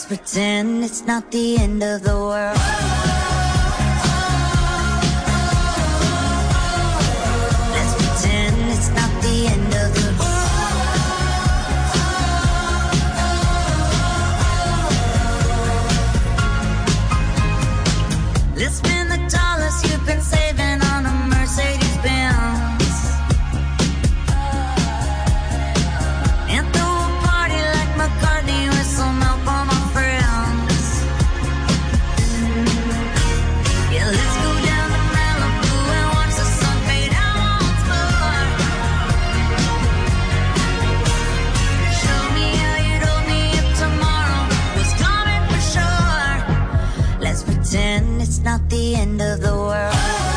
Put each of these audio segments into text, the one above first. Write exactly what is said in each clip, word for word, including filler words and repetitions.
pretend it's not the end of the world. Let's pretend it's not the end of the world. Let's spend the dollars you've been saving on a Mercedes Benz and throw a party like McCartney with some help on my friends. Yeah, let's go down to Malibu and watch the sun fade out once more. Show me how you told me if tomorrow was coming for sure. Let's pretend it's not the end of the world.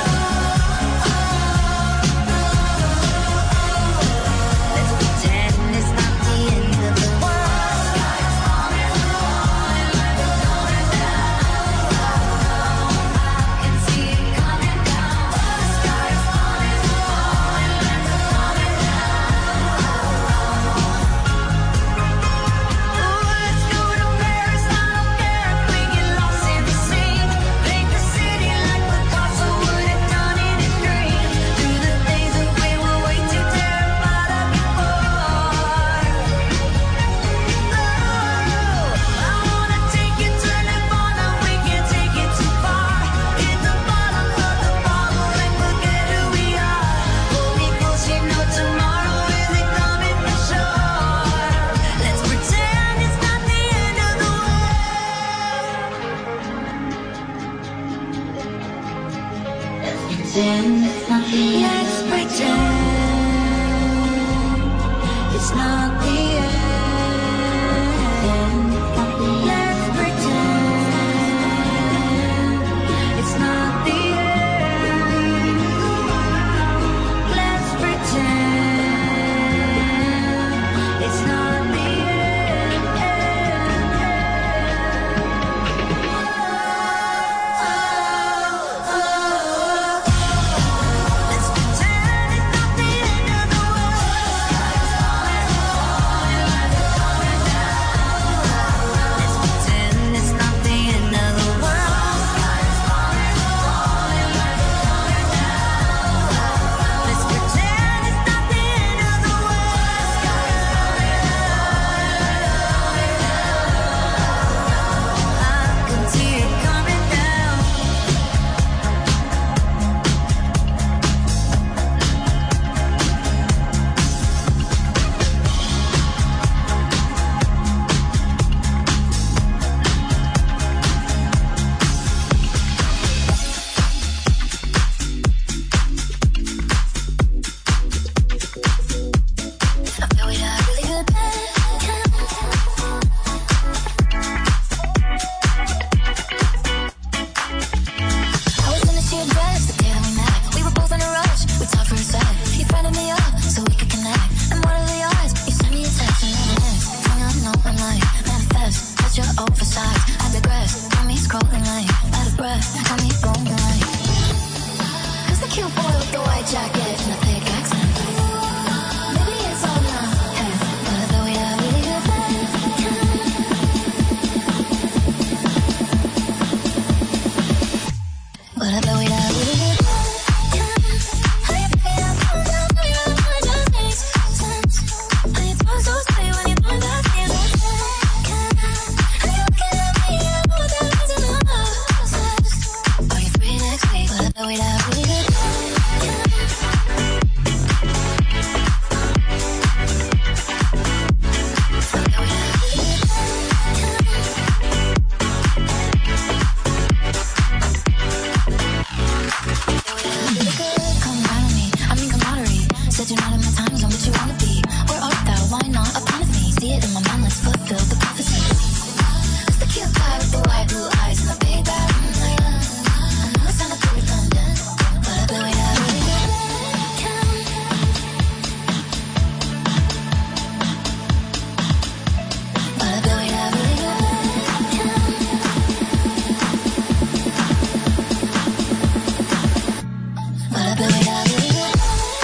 Let's pretend it's not the end. Let's pretend it's not the end. Let's pretend it's not the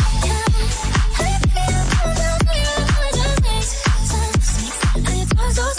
so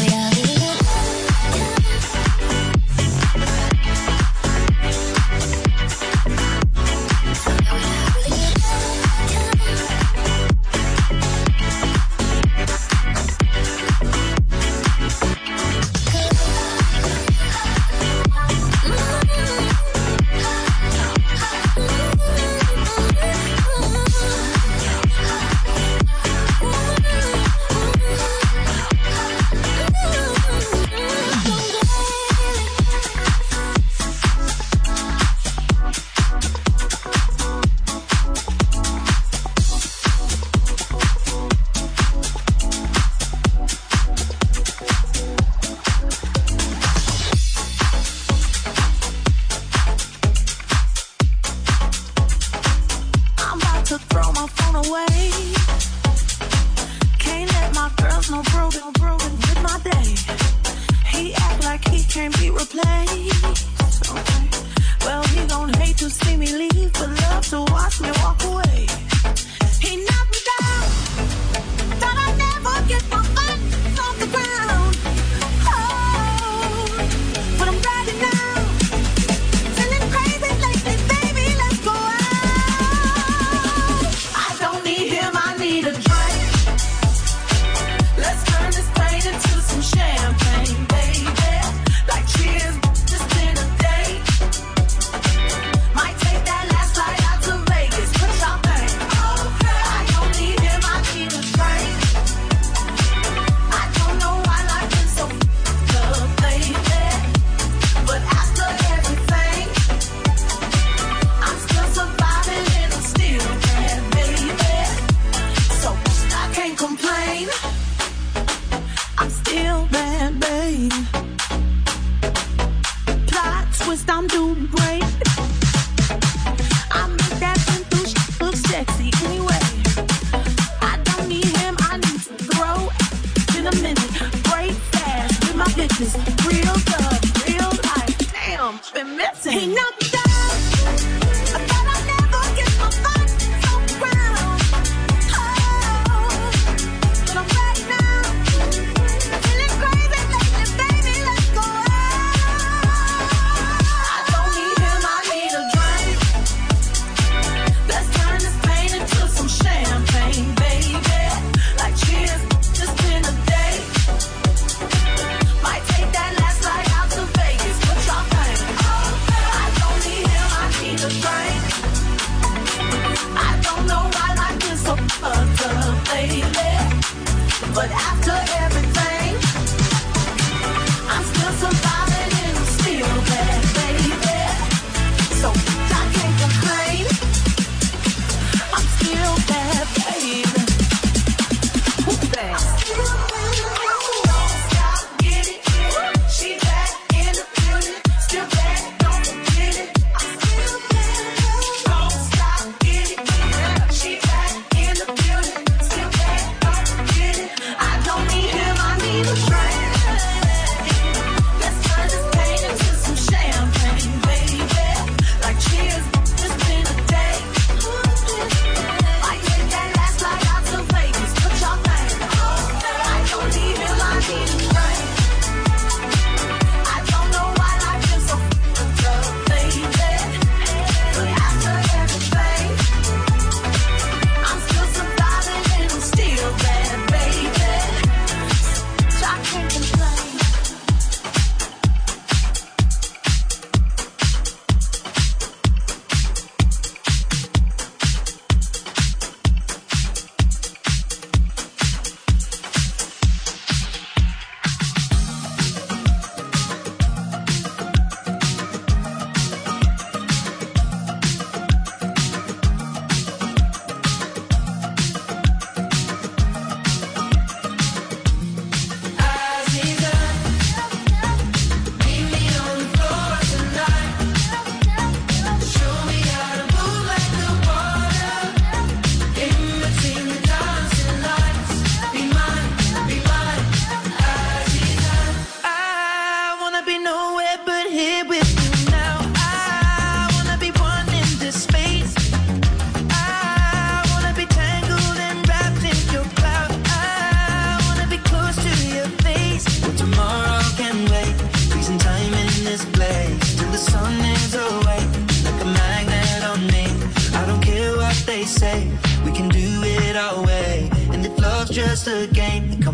Might take that last flight out to Vegas. What y'all think? I don't need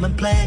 come and play.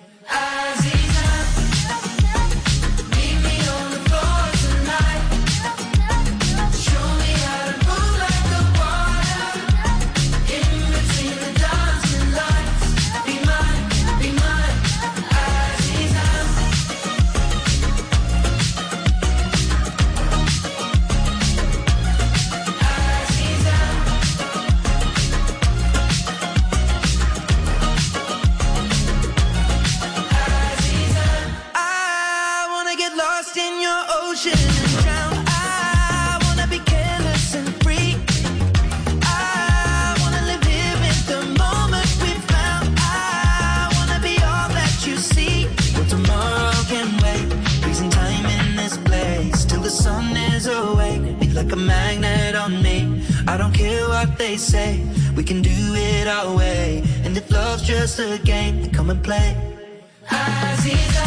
Like a magnet on me. I don't care what they say, we can do it our way. And if love's just a game, then come and play. Aziza,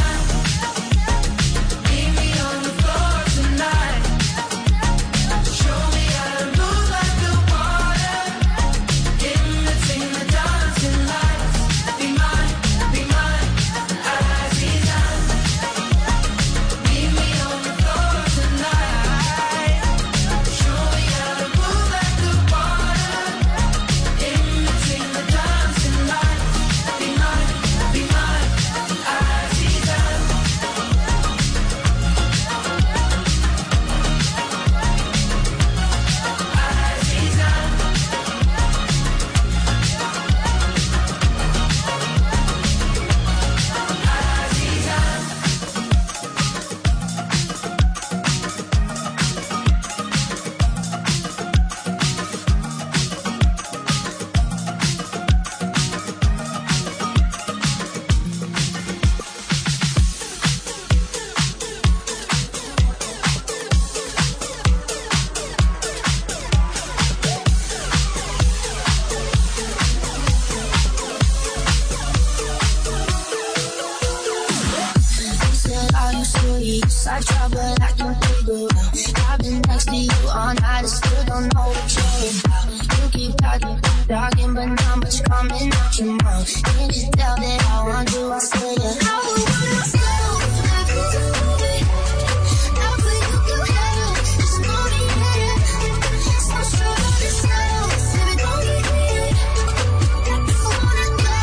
meet me on the floor tonight. Show me how to move like the water in between the dancing lights. Be mine, be mine, Aziza. Meet me on the floor tonight. I try, but I can't figure out. I've been next to you all night, I still don't know what you're about. You keep talking, keep talking, but not much coming out your mouth. Can't you tell that I want you, I say yeah. I would want myself, baby. Now for you to have, just know me, yeah. So sure of yourself, baby, don't get it. I wanna go.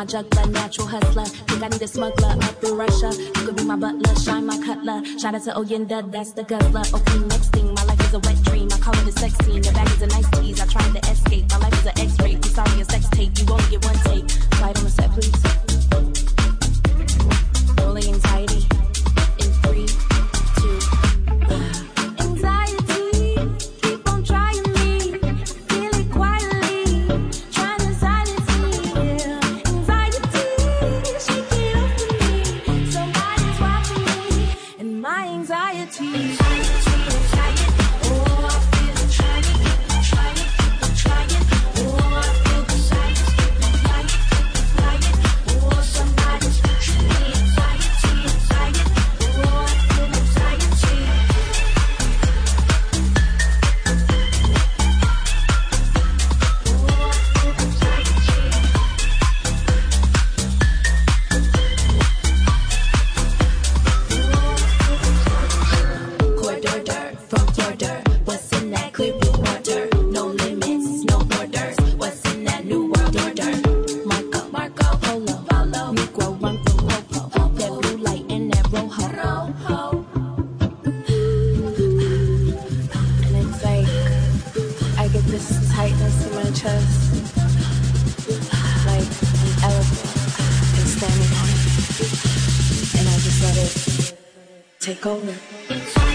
juggler, natural hustler. Think I need a smuggler up through Russia. You could be my butler, shine my cutler. Shout out to Oyenda, that's the guzzler. Okay, next thing, my life is a wet dream. I call it a sex scene. Your bag is a nice tease. I tried to escape. My life is an X-ray. I'm sorry, a sex tape. You only get one take. Slide on the set, please. Rolling anxiety. In three, two, one. Anxiety, keep on trying me. Feel it quietly, trying to silence me. Anxiety, shake it off of me. Somebody's watching me, and my anxiety. Anxiety, anxiety. Oh, I feel it, trying to keep it, trying to keep it, trying. Oh, I feel the silence, keep it flying, keep it flying. Oh, somebody's watching me. Anxiety, anxiety. Oh, I feel anxiety. Corridor from border. What's in that clear blue water? No limits, no borders. What's in that new world order? Marco, Marco, Polo, Polo, Negro, run from Popo. That blue light and that rojo. Rojo. And it's like I get this tightness in my chest, like an elephant is standing on it, and I just let it take over.